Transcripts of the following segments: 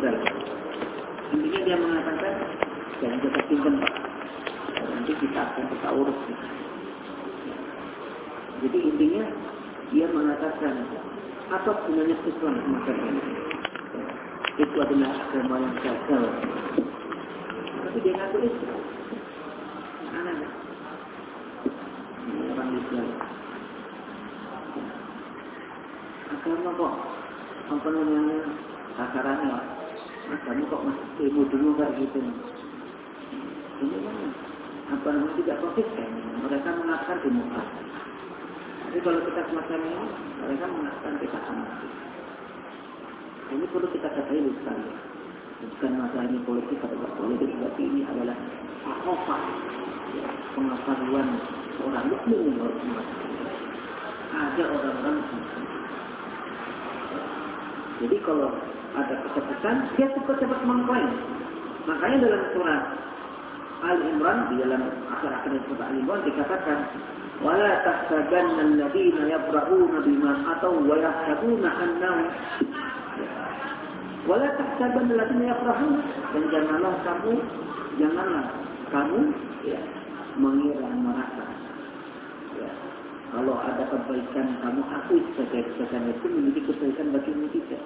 Israel. Intinya dia mengatakan, jangan kita simpan Pak, nanti kita akan kita urus. Jadi intinya dia mengatakan, apa gunanya Islam semacam ini? Itu adalah agama yang gagal. Tapi dia ngaku Islam. Aneh. Orang Islam. Agama kok apa namanya takarannya lah. Kamu kok masih ilmu dulu kayak gitu. Ini kan apa namanya tidak konsisten. Mereka mengatakan demokrasi. Tapi kalau kita semacam ini, mereka mengatakan kita anarkis. Ini perlu kita ketahui sekali. Bukan masalah ini politik atau tidak politik, tapi ini adalah akofah, ya, pengetahuan orang muslim yang harus mengatakan. Ada orang-orang jadi kalau ada keputusan, dia cepat-cepat mengklaim. Makanya dalam surat Al-Imran, di dalam akhir-akhir surat Al-Imran dikatakan, وَلَا تَحْسَبَنَّ الَّذِينَ يَفْرَحُونَ بِمَا أَتَوْا وَيَحْسَبُونَ أَنَّهُمْ وَلَا تَحْسَبَنَّ الَّذِينَ يَفْرَحُونَ. Dan janganlah kamu ya, mengira merasa. Ya. Kalau ada kebaikan kamu akui sebagai kebaikan itu menjadi kebaikan bagimu tidak.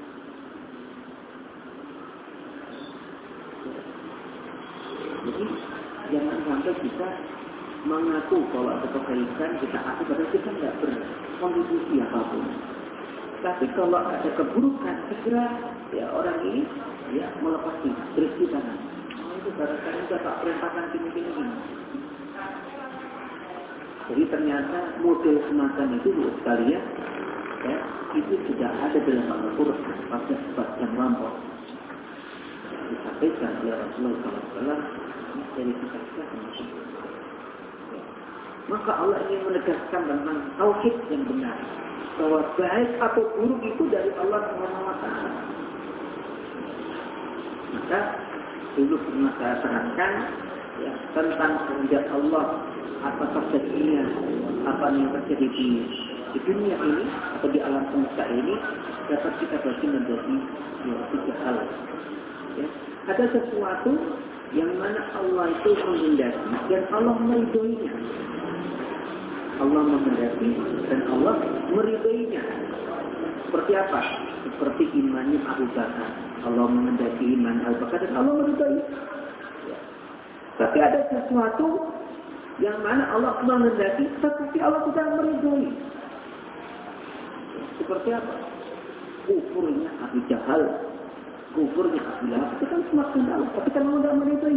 Jadi jangan sampai kita mengaku kalau ada kebaikan kita akui padahal kita tidak berkontribusi apapun. Tapi kalau ada keburukan segera ya orang ini ya melepasi berisi tangan. Itu barangkali kita tak perintahkan gini. Jadi ternyata model semacam itu sekalian ya, itu sudah ada dalam Al-Quran pada sebab yang lampau. Disampaikan oleh Rasulullah SAW dari kita. Maka Allah ingin menegaskan tentang tauhid yang benar, bahwa baik atau buruk itu dari Allah SWT. Maka dulu pernah saya terangkan ya, tentang kehendak Allah apa terjadinya, apa yang terjadi di dunia ini atau di alam semesta ini dapat kita bagi menjadi ya, 3 hal. Ya. Ada sesuatu yang mana Allah itu menghendaki dan Allah meridhoinya. Allah menghendaki dan Allah meridhoinya. Seperti apa? Seperti imannya Abu Bakar. Allah menghendaki iman Abu Bakar dan Allah meridhoi. Ya. Tapi ada sesuatu yang mana Allah menghendaki tetapi Allah tidak meridhoi. Seperti apa? Kufurnya Abu Jahal, kufurnya Abu Lahab, itu kan semakin Allah, tapi kan Allah tidak meridhoi.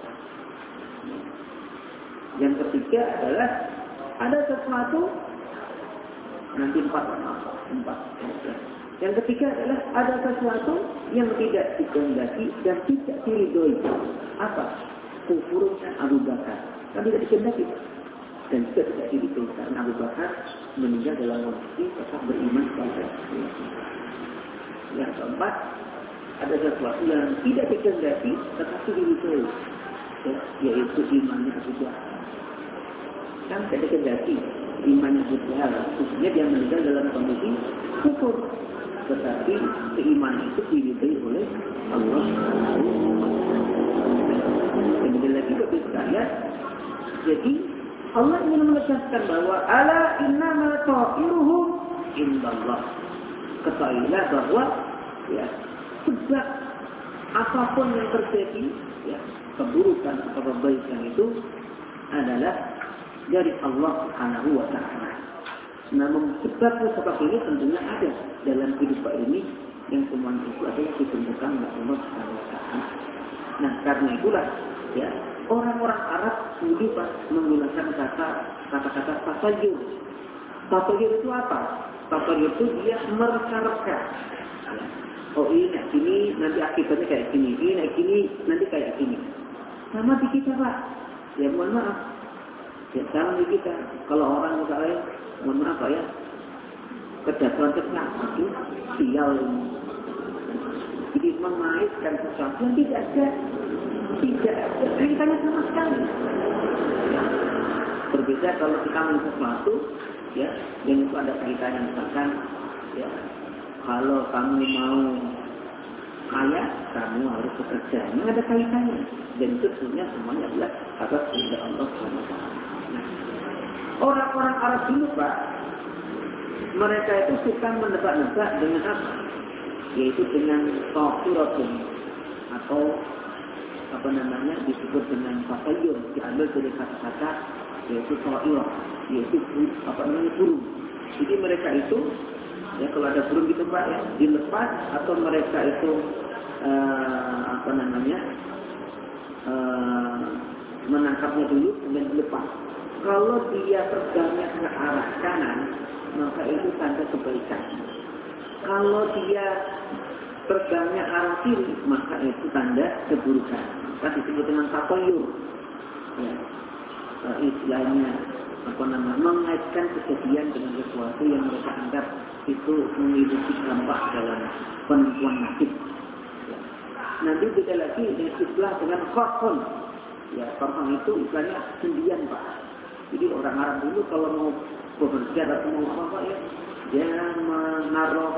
Yang ketiga adalah ada sesuatu nanti 4. Yang ketiga adalah ada sesuatu yang tidak dikehendaki dan tidak diridhoi. Apa? Kufurnya Abu Bakar. Kan tidak dikehendaki dan juga tidak diridhoi karena Abu Bakar meninggal dalam kondisi tetap beriman kepada Allah. Yang keempat, ada sesuatu yang tidak dikehendaki tetapi diridhoi, yaitu imannya Abu Jahal. Kan tidak dikehendaki imannya Abu Jahal, khususnya dia meninggal dalam kondisi kufur, tetapi keimanan itu diridhoi oleh Allah. Kemudian lagi bagi sekalian, jadi Allah ingin menegaskan bahwa ala innama ta'iruhum indallah. Ketahuilah bahwa ya, sebab apapun yang terjadi, ya, keburukan atau kebaikan itu adalah dari Allah Subhanahu wa taala. Namun sebab seperti ini tentunya ada dalam kehidupan ini yang semua itu adalah ditentukan oleh Allah Subhanahu wa taala. Nah, karena itulah ya orang-orang Arab dulu menggunakan kata-kata tasayur. Tasayur itu apa? Tasayur itu dia mereka-reka. Oh ini naik gini, nanti akibatnya kayak gini. Ini naik gini, nanti kayak gini. Sama di kita Pak. Ya mohon maaf. Ya sama di kita. Kalau orang misalnya, mohon maaf Pak ya, kedatuan itu sial. Jadi memainkan sesuatu yang tidak ada kaitannya sama sekali. Berbeda kalau kita melihat sesuatu, ya, yang itu ada kaitannya misalkan, ya, kalau kamu mau kaya, kamu harus bekerja. Ini ada kaitannya. Dan itu semuanya adalah atas kehendak Allah SWT. Nah, orang-orang Arab dulu, Pak, mereka itu suka menebak-nebak dengan apa? Yaitu dengan taqirotun atau apa namanya disebut dengan fatayur, diambil dari kata-kata yaitu taqirah, yaitu apa namanya burung. Jadi mereka itu ya kalau ada burung gitu Pak ya dilepas atau mereka itu apa namanya menangkapnya dulu kemudian dilepas. Kalau dia terbangnya ke arah kanan maka itu tanda kebaikan. Kalau dia terbangnya arah kiri maka itu tanda keburukan. Kan disebut dengan tatayur. Ya. Istilahnya apa namanya mengaitkan kejadian dengan sesuatu yang mereka anggap itu memiliki dampak dalam penentuan nasib. Ya. Nanti beda lagi dengan istilah dengan qarqon. Ya, qarqon itu istilahnya sendian Pak. Jadi orang Arab dulu kalau mau bekerja atau mau apa ya, dia menaruh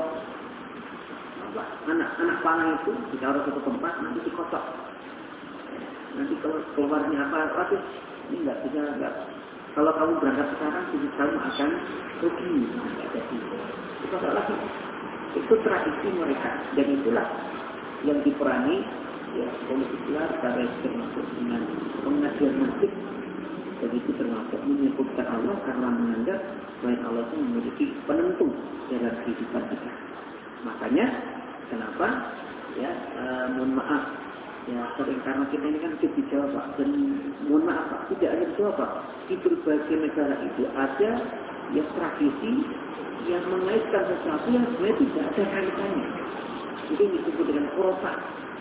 anak panah itu ditaruh satu tempat nanti dikocok. Nanti kalau keluarnya apa ini enggak bisa enggak. Kalau kamu berangkat sekarang, kamu akan rugi. Enggak jadi. Itu lagi. Itu tradisi mereka dan itulah yang diperangi ya politik Islam secara termasuk dengan pengajian musik. Jadi itu termasuk menyebutkan Allah karena menganggap bahwa Allah itu memiliki penentu dalam kehidupan kita. Makanya kenapa ya mohon maaf ya sering karena kita ini kan hidup di Jawa Pak dan mohon maaf Pak tidak hanya di Jawa Pak di berbagai negara itu ada ya tradisi yang mengaitkan sesuatu yang sebenarnya tidak ada kaitannya. Itu disebut dengan khurafat.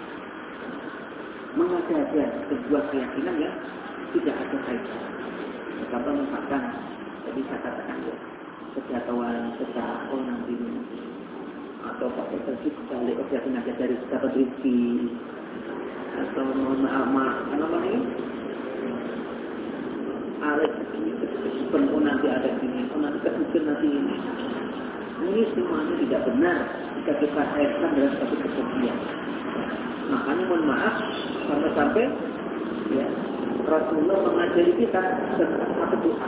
Mengada-ada sebuah keyakinan yang tidak ada kaitan. Contoh misalkan tadi saya katakan ya kejatuhan secara nanti atau pakai terus balik objeknya aja dari dapat rezeki atau mohon maaf apa namanya alat penuh nanti ada gini nanti kemudian nanti ini semuanya tidak benar jika kita kaitkan dengan satu kesedihan. Makanya mohon maaf sampai ya Rasulullah mengajari kita tentang satu doa.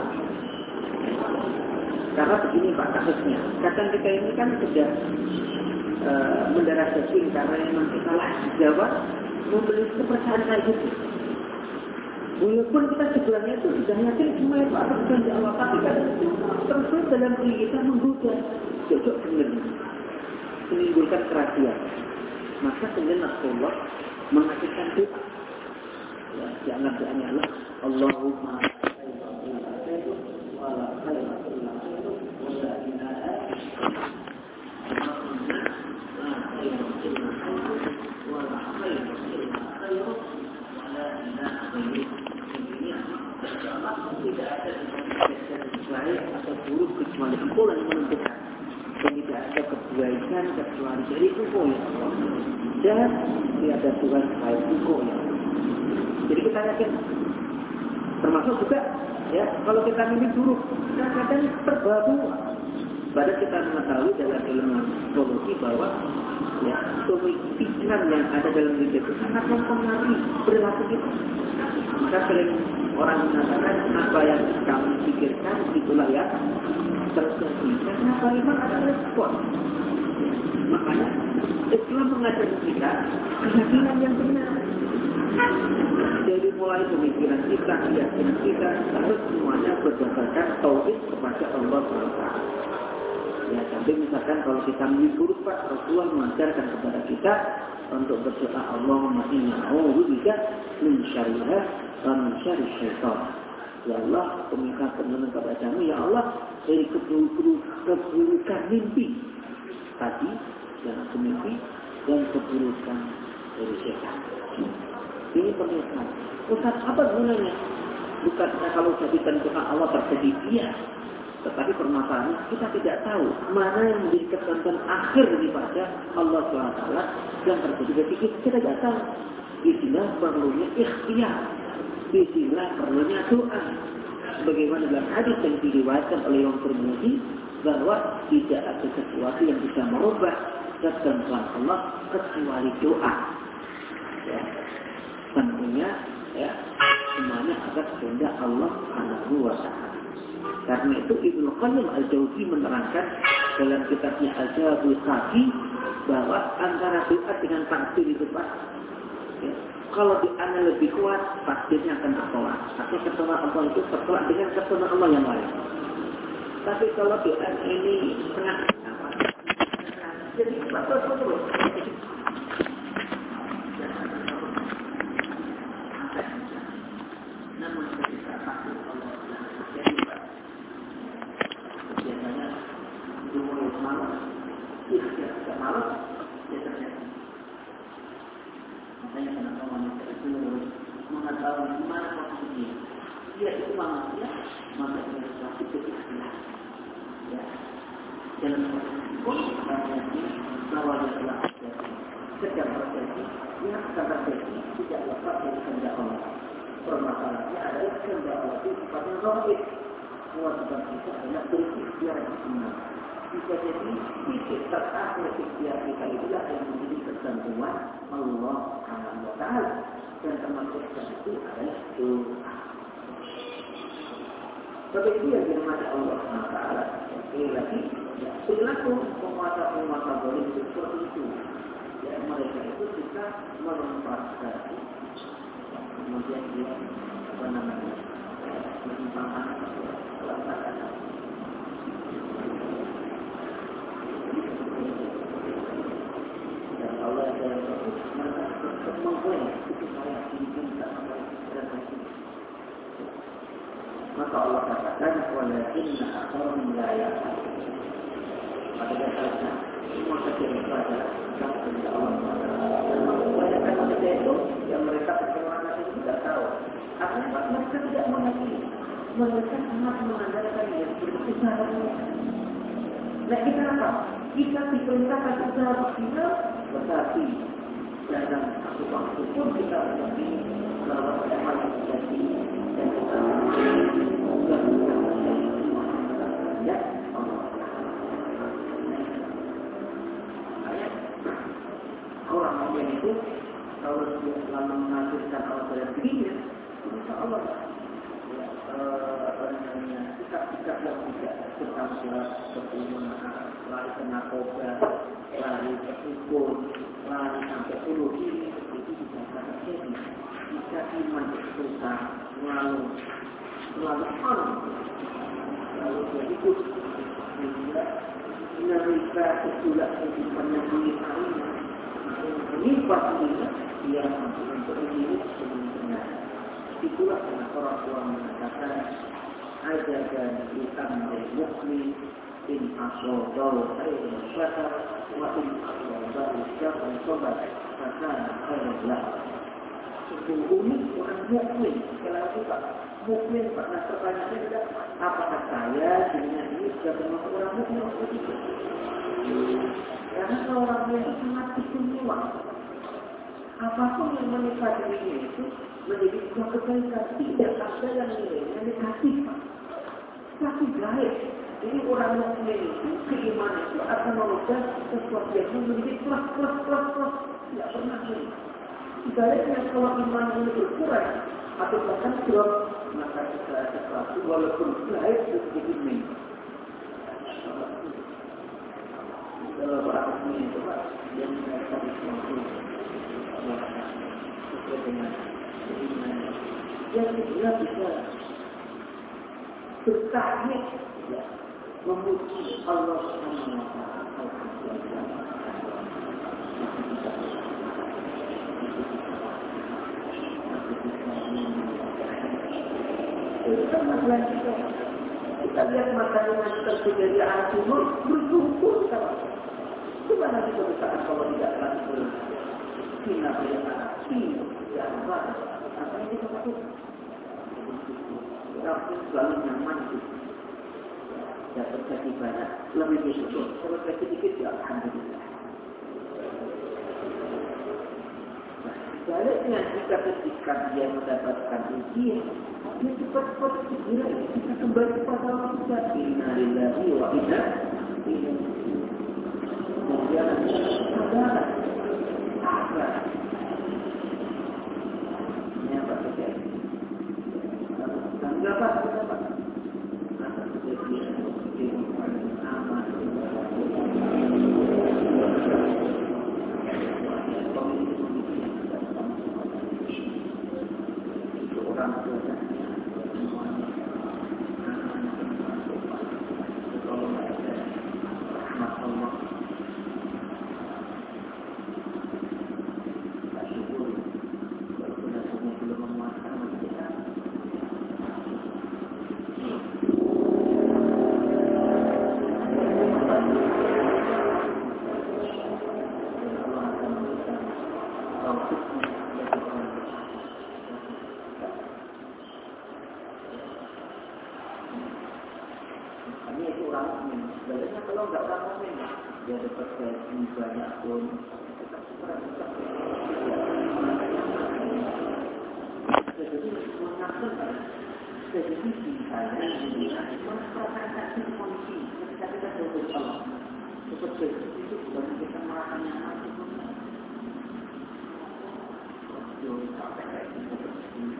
Karena begini Pak kasusnya. Kadang kita ini kan sudah mendarah daging karena memang kita lah dijawab membeli kepercayaan kayak gitu. Walaupun kita sebelumnya itu sudah yakin semua itu atas janji Allah, tapi kan terus dalam diri kita menggoda cocok benar menimbulkan keraguan. Maka kemudian Rasulullah mengajarkan doa. Ya, jangan doanya Allah Allahumma tidak ada baik atau buruk kecuali Engkau yang menentukan. Dan tidak ada kebaikan kecuali dari Engkau ya Allah. Dan tidak ada Tuhan selain Engkau ya Allah. Jadi kita yakin termasuk juga ya kalau kita milih buruk kadang-kadang terbawa. Padahal kita mengetahui dalam ilmu psikologi bahwa ya pemikiran yang ada dalam diri itu sangat mempengaruhi perilaku kita. Maka sering orang mengatakan apa yang kamu pikirkan itulah ya terjadi. Karena apa memang ada respon. Makanya Islam mengajar kita keyakinan yang benar. Jadi mulai pemikiran kita, keyakinan kita harus semuanya berdasarkan tauhid kepada Allah SWT. Ya, sampai misalkan kalau kita menghibur Pak, Rasulullah mengajarkan kepada kita untuk berdoa Allahumma inna a'udzubika min syarriha wa min syarri syaitan. Ya Allah, meminta perlindungan kepadamu ya Allah dari keburukan mimpi tadi yang aku mimpi dan keburukan dari syaitan. Ini pernyataan. Ustaz, apa gunanya? Bukannya kalau jadikan doa Allah terjadi iya. Tetapi permasalahannya kita tidak tahu mana yang menjadi ketentuan akhir daripada Allah SWT yang terjadi. Jadi kita tidak tahu. Di sini perlunya ikhtiar. Di sini perlunya doa. sebagaimana dalam hadis yang diriwayatkan oleh Imam Tirmidzi bahwa tidak ada sesuatu yang bisa merubah ketentuan Allah kecuali doa. Ya. Tentunya ya semuanya atas kehendak Allah Subhanahu wa taala. Karena itu Ibnu Qayyim Al-Jauzi menerangkan dalam kitabnya Al-Jawabul Kafi bahwa antara doa dengan takdir itu Pak, ya, kalau doanya lebih kuat, takdirnya akan tertolak. Atau ketolak Allah itu tertolak dengan ketolak Allah yang lain. Tapi kalau doa ini setengah apa? Jadi betul. Namun ketika takdir Allah jadi biasanya umur malam, tidak malam, biasanya. Makanya kenapa manusia itu mengetahui di mana posisinya. Dia itu manusia, maka dia suatu keikhlasan. Ya. Dalam posisi pun terjadi bahwa dia telah terjadi. Setiap terjadi, dia akan terjadi tidak lepas dari kehendak Allah. Permasalahannya adalah kehendak Allah itu sifatnya zahir. Kewajiban kita adalah berikhtiar yang benar. Bisa jadi titik terakhir ikhtiar kita itulah yang menjadi ketentuan Allah Subhanahu wa taala, dan termasuk itu adalah doa. Sebab itu yang dirahmati Allah Subhanahu wa taala. Sekali lagi, perilaku penguasa boleh seperti itu. Ya, mereka itu kita memanfaatkan, kemudian dia menyimpangkan pelaksanaan. Allah yang mengklaim itu saya diminta maka Allah katakan walakinna aktsaruhum la ya'lamun. Pada dasarnya semua kejadian itu adalah kehendak Allah. Banyak manusia itu yang mereka percaya itu tidak tahu. Artinya mereka tidak mengerti. Mereka sangat mengandalkan yang berusaha. Nah kita apa? Kita diperintahkan usaha maksimal, tetapi dalam waktu pun kita mengerti bahwa ada hal yang terjadi dan kita ya orang yang itu kalau dia selalu menghasilkan Allah dalam dirinya, insya Allah sikap-sikap yang tidak bertanggung seperti lari ke narkoba, lari ke hukum, lari sampai bunuh diri, itu tidak akan terjadi. Jika iman susah, selalu lalu dia ikut, sehingga menerima kesulat kehidupan yang diharinya, menimpa dirinya, dia mampu untuk hidup sebenarnya. Itulah kenapa orang tua mengatakan ada dan hitam dari mukmin in asrodaw khairun syakar wa in asrodaw syakar sobat karena khairullah. Sesungguhnya orang mukmin kalau kita mukmin pernah pertanyaannya tidak apakah saya dengan ini sudah termasuk orang mukmin atau tidak? Karena orang mukmin itu sangat istimewa. Apapun yang menimpa dirinya itu menjadi sebuah kebaikan, tidak ada yang nilainya negatif, tapi baik. Jadi orang mukmin itu keimanan itu akan merubah sesuatu yang menjadi plus. Tidak pernah ini. Sebaliknya kalau iman ini berkurang atau bahkan drop, maka segala sesuatu walaupun baik sedikit ini. Kalau orang mukmin itu yang mereka sesuatu sesuai dengan keimanan yang dia bisa bertahmid memuji Allah Subhanahu wa taala. Itu masalah kita lihat makanan yang terjadi anak timur berkumpul sama. Bagaimana kita bersaat kalau tidak langsung hina pada anak timur yang baru? Apa yang kita lakukan? Kita selalu nyaman itu. Ya terjadi banyak, lebih bersyukur. Kalau terjadi sedikit, ya alhamdulillah. Nah, kita Sebaliknya jika ketika dia mendapatkan ujian, dia cepat-cepat segera kita kembali kepada Allah kita. Inna lillahi wa inna ilaihi raji'un. Kemudian saudara, apa? Ini apa terjadi? Enggak Pak. Apa terjadi? Dia dapat gaji banyak pun tetap kurang. Jadi mengakseskan jadi misalnya mengatakan kunci ketika kita berdoa Allah seperti itu bukan kita merasakan nyaman itu sampai kayak seperti ini.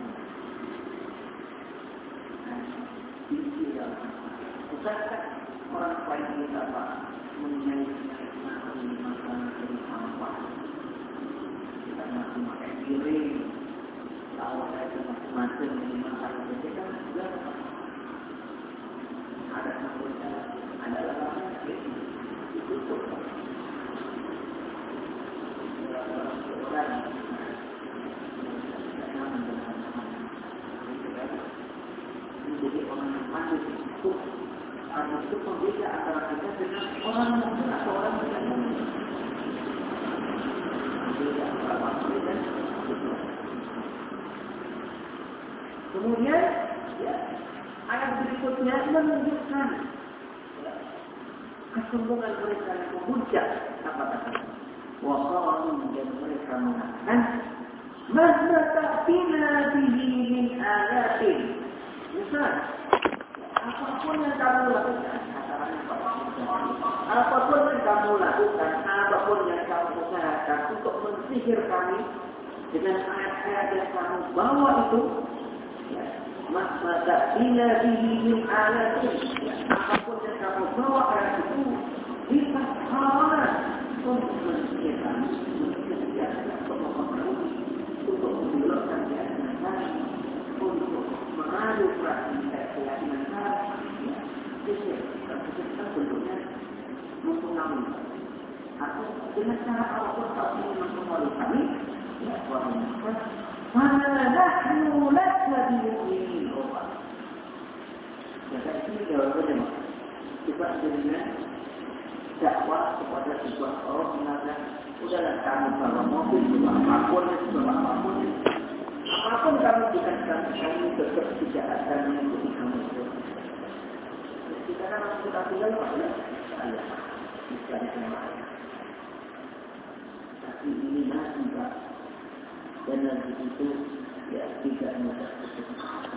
Ini adalah bukankah orang lain kita Pak mengenai makanan dari sampah kita masih pakai piring kalau ada macam-macam yang makanan itu kan juga ada maksudnya ada larangan itu tuh orang jadi orang yang masuk itu harus itu pembeda antara kita dengan orang mukmin atau orang yang mukmin. Beda antara mukmin dan mukmin. Kemudian, ya, ayat berikutnya menunjukkan kesombongan mereka yang menghujat apa katanya. Waqalu dan mereka mengatakan, "Mahma ta'tina bihi min ayatin." Misal, apapun yang kamu lakukan, apapun yang kamu lakukan, apapun yang kamu usahakan untuk mensihir kami dengan ayat-ayat yang kamu bawa itu, maka bila bihi ayatin, apapun yang kamu bawa ayat itu, dipaksakan untuk mensihir kami, untuk membelokkan keyakinan kami, untuk mengadu keyakinan kami. Kita bentuknya mempengaruhi atau dengan cara apapun kalau ingin mempengaruhi kami, ya wahai mana nahnu laka bimu'minin. Jadi ini jawabannya kita dengan dakwah kepada sebuah orang mengatakan, udahlah kamu bawa mobil, bawa apapun kamu berikan kami tetap tidak akan mengikuti kamu. Kita kan kita tinggal pada Allah, bukan yang lain. Tapi ini nanti Pak, dan nanti itu ya tidak mudah untuk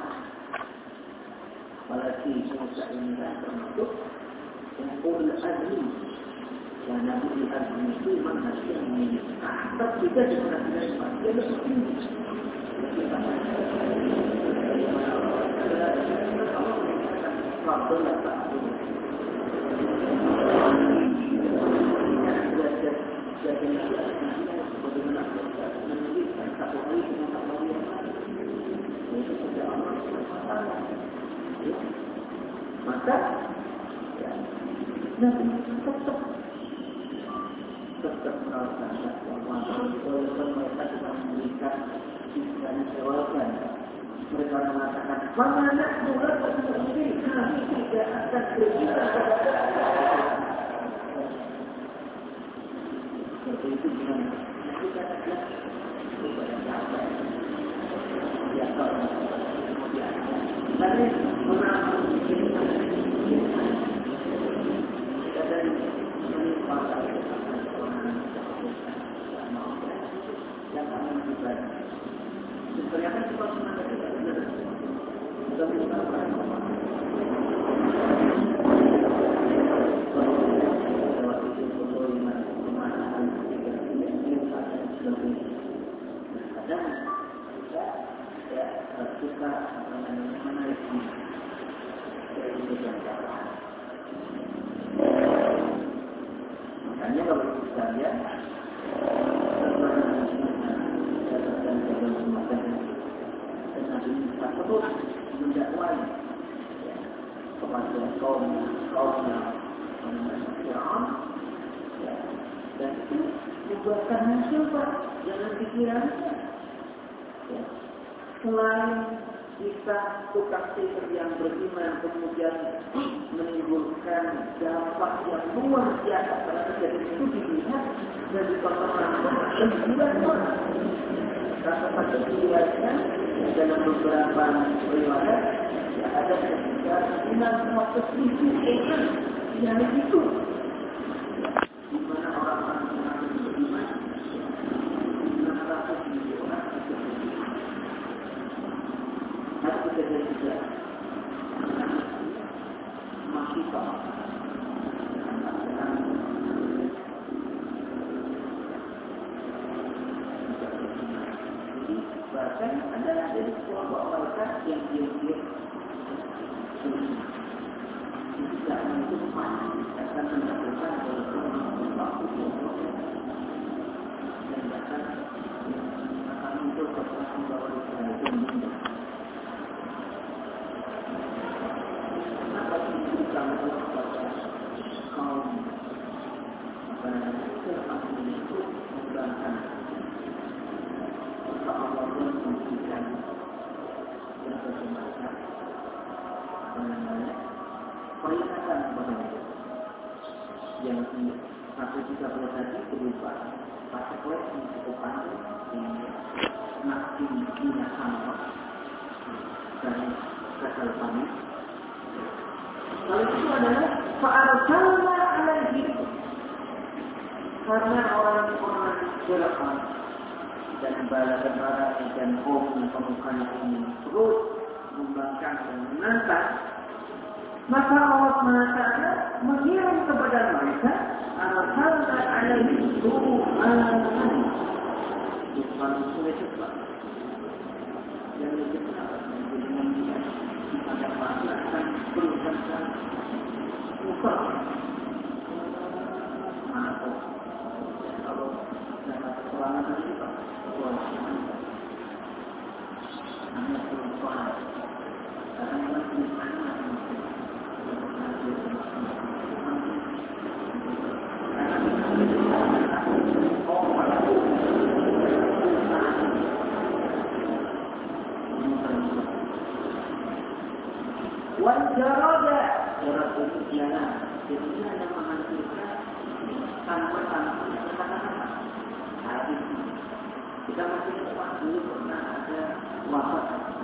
apalagi Musa ini kan termasuk yang ulul azmi, dan Nabi Azmi itu manusia yang ini. Tapi kita diperhatikan Pak, dia lebih tinggi. Maka tetap merasakan bahwa walaupun mereka sudah memberikan istilahnya jawaban, mereka mengatakan mana bulan sendiri kami tidak akan berbicara. Seperti itu gimana? Kita adalah kepada siapa? Ya kalau kemudian tadi mengenai dari menimpa yang kami berikan kepada kaum Fir'aun, ya, dan itu membuatkan hasil Pak, jangan pikirannya. Ya. Selain kita tukang sihir yang beriman kemudian menimbulkan dampak yang luar biasa pada kejadian itu dilihat dan ditonton sembilan orang. Rasa pada diriwayatkan dalam beberapa riwayat ya ada sekitar 600.000 orang yang itu di mana orang-orang yang beriman 600.000 orang itu ada kejadian juga masih sama. Bahkan ada dari kelompok mereka yang diam-diam tidak menentukan akan melakukan waktu dan bahkan akan muncul kekuatan bahwa itu meninggal. Kenapa itu kalau kepada kaum Fir'aun itu menggunakan Allah pun memberikan berbagai macam peringatan kepada mereka yang satu juga boleh tadi berupa konsekuensi yang cukup panjang yang nanti tidak sama dan gagal panik. Lalu itu adalah fa'arsalna alaihim, karena orang-orang Fir'aun dan bala-bala dan kaum yang pemukanya ini terus membangkang dan menantang, maka Allah SWT mengirim kepada mereka arsalna alaihim tu'anan. Tuhan sudah cepat yang lebih cepat dengan dia pada masa akan berusaha muka mana kalau dapat persoalan itu Pak hanya perubahan karena masih Wajarada jarak itu jalan, jadi dia yang menghancurkan tanpa kata-kata. Hari kita masih ingat dulu pernah ada wabah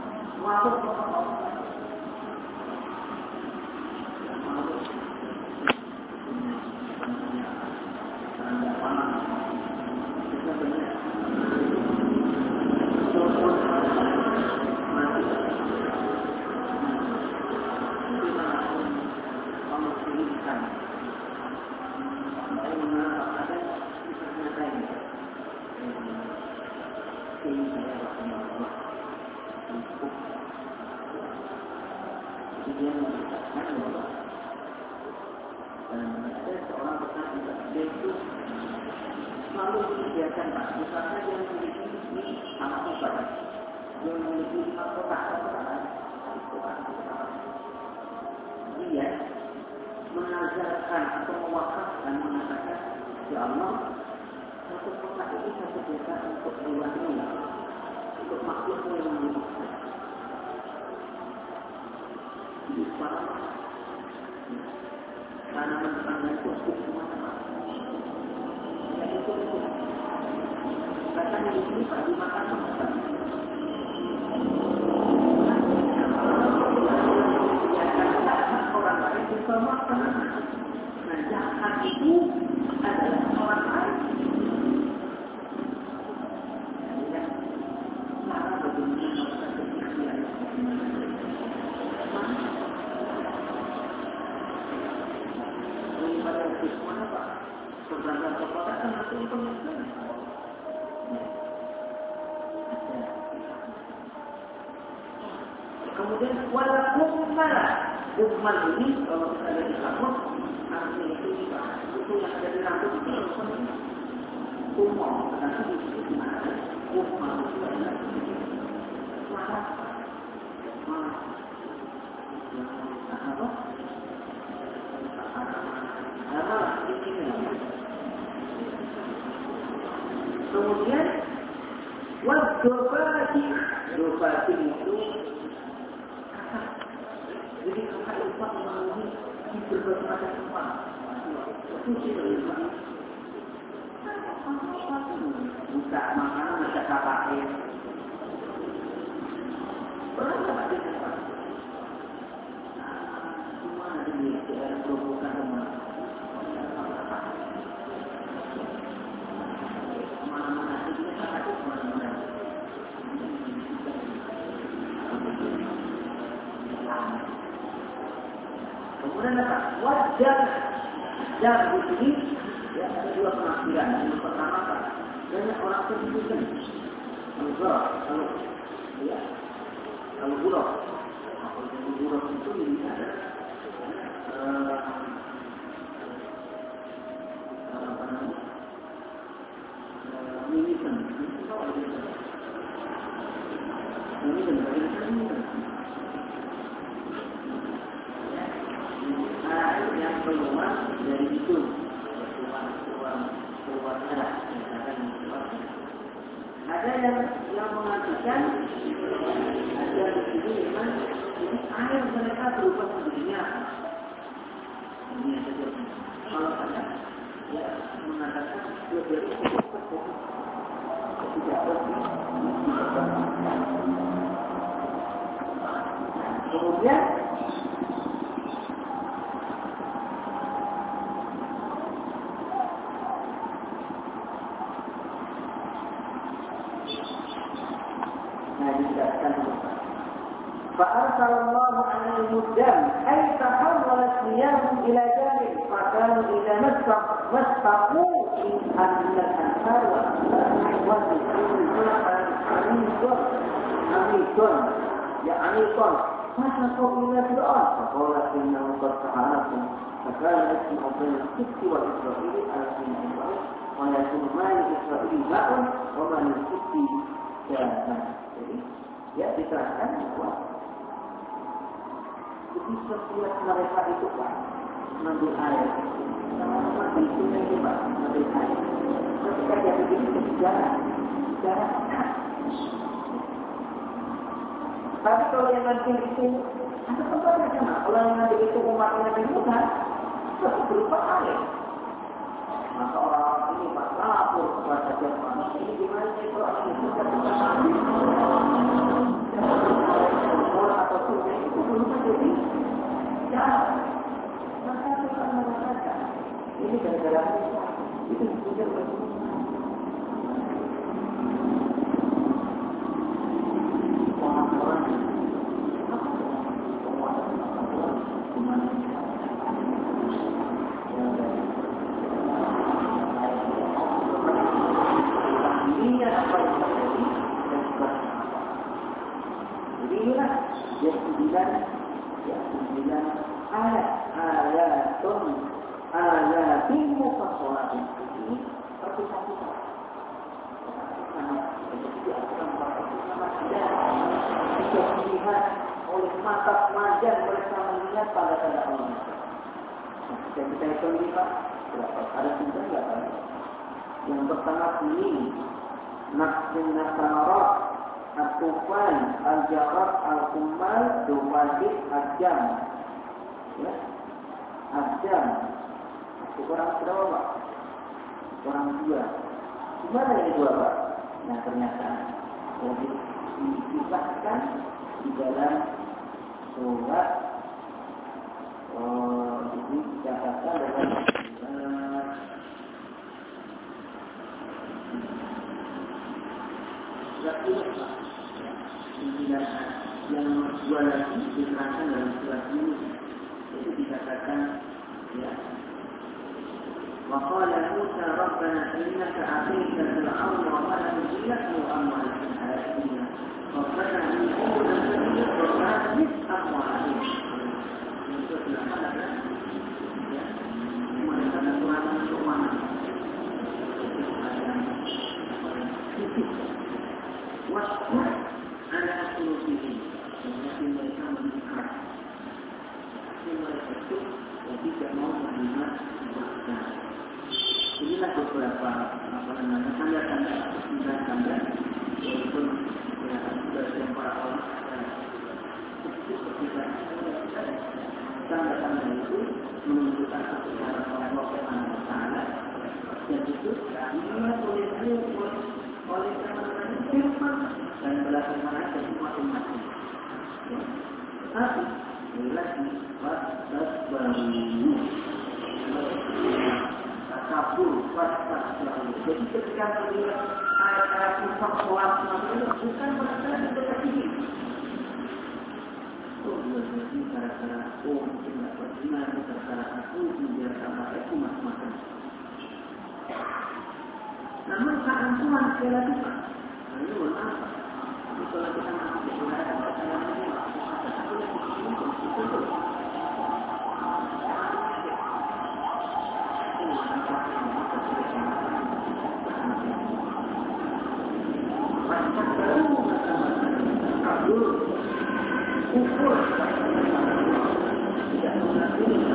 dia mengajarkan atau mewakafkan mengatakan ya Allah satu kota ini satu desa untuk hewanmu untuk makhlukmu yang menyebutkan di sekarang tanaman tetangga itu untuk semata-mata ya itu katanya di sini Pak dimakan sama orang lain bisa makan. Nah, jahat itu adalah orang lain. Ya, cara bagaimana masa kesucian daripada itu mana Pak? Perdagangan kepada kan atau pemikiran. Kemudian walaupun malah Ukman ini kalau kita ada di kampus artinya itu juga itu yang ada di rambut itu harus penting umum karena di situ ada Ukman itu adalah marah apa Rupatin itu jadi kalau lupa memenuhi di berbagai macam tempat itu tidak buka makanan bisa pakai pernah pakai tempat cuma ada di bukan teman mana-mana itu ada mana-mana. Kemudian apa? Wajar dan di sini ya ada dua penafsiran. Yang pertama apa? Banyak orang terbuka. Kalau buruk itu ini ada apa namanya? Militan. Yang keluar dari itu keluar darah. Ada yang mengatakan ada di sini memang ini air mereka berubah sendirinya. Ini saja. Kalau ada ya mengatakan lebih tidak kemudian فأرسل الله عليهم الدم أي تحولت مياههم إلى جانب فكانوا إذا مسقوا أن الأنهار عميقا فسقوا إلى فرعون فقال إنه قد فعلكم فكان اسم بين القبط والإسرائيل على اسم إبراهيم ويكون ما لإسرائيل ماء وما للقبط كان. Ya diterangkan bahwa jadi setiap mereka itu kan mengambil air sama itu yang hebat mengambil air ketika dia begini berbicara pekat tapi kalau yang nanti itu ada tempatnya sama kalau yang nanti itu umatnya itu kan pasti berupa air maka orang ini pas lapor kepada Fir'aun ini gimana sih kalau ini sudah atau sudah itu belum menjadi jalan. Maka kita mengatakan ini gara-gara itu sudah berubah. Orang-orang ini apa yang terjadi dan sebagainya. Jadi inilah yang sembilan ayatin mufassalatin ini terpisah-pisah. Jika dilihat oleh mata majan mereka melihat pada tanda Allah. Dan kita hitung lima berapa? Ada 9 enggak kan? Yang pertama ini Naqsina Samarat At-Tufan, Al-Jarat, Al-Kumal, Dumadid, Al-Jam. Ya, Al-Jam. Itu orang berapa, Pak? Orang 2. Gimana ini 2, Pak? Nah, ternyata jadi disahkan di dalam surat ini dikatakan dalam yang dua lagi diterangkan dalam surat ini itu dikatakan ya وقال موسى ربنا إنك آتيت فرعون وملأه زينة وأموالا في الحياة الدنيا ربنا إنهم لن وفاسد أموالهم wasbir ala qulubihim yang mereka meningkat mereka itu tidak mau menerima kebenaran. Inilah beberapa tanda-tanda walaupun dari para ulama itu seperti tanda-tanda itu menunjukkan kebesaran Allah Subhanahu wa taala dan itu dilihat oleh firman dan belakangan dari umat-umatnya. Tapi lagi baru kabur baru. Jadi ketika melihat ayat-ayat infak sholat itu bukan masalah kita ini. Oh, jadi gara-gara mungkin tidak benar, gara-gara aku biar sama aku macam-macam. Namun saat Tuhan sekali lagi Pak, lalu apa? Tapi kalau kita masih berada pada saya lagi, aku yang itu. Macam baru kabur, ukur, tidak mengerti.